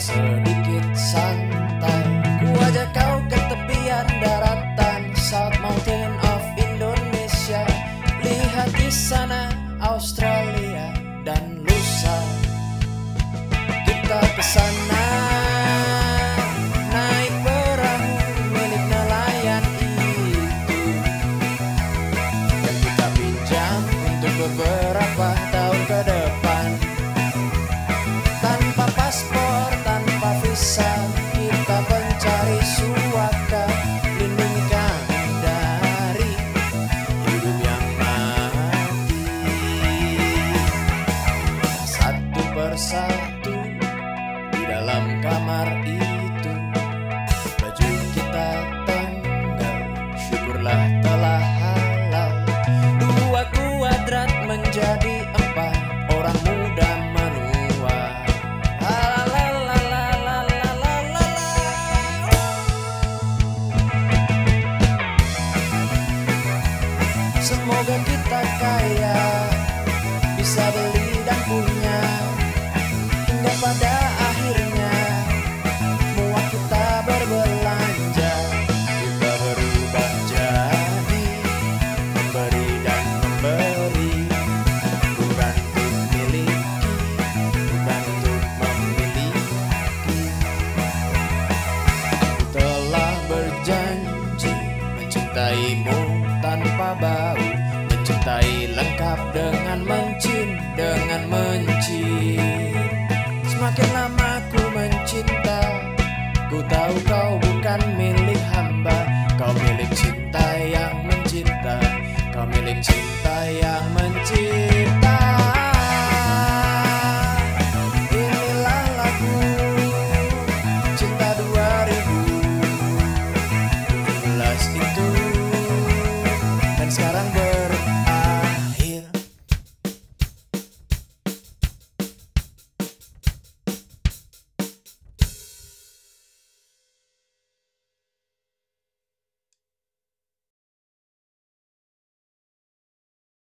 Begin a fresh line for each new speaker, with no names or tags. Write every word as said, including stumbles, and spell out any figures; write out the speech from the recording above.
sedikit santai. Ku ajak kau ke tepian daratan, South Mountain of Indonesia. Lihat di sana Australia dan lusa. Kita ke sana naik perahu milik nelayan itu, yang kita pinjam untuk beberapa tahun ke depan. Tanpa paspor, tanpa visa, kita mencari suaka, lindungi kami dari hidup yang mati. Satu persatu di dalam kamar itu, baju kita tanggal, syukurlah telah halal. Dua kuadrat menjadi empat, orang muda menua. Semoga kita kaya, bisa beli dan punya, hingga pada akhirnya muak kita berbelanja. Kita berubah jadi memberi dan memberi, bukan untuk miliki, bukan untuk memiliki. Ku telah berjanji mencintaimu tanpa bau, mencintai lengkap dengan mencin, dengan mencin. Semakin lama ku mencinta, ku tahu kau bukan milik hamba. Kau milik cinta yang mencinta, kau milik cinta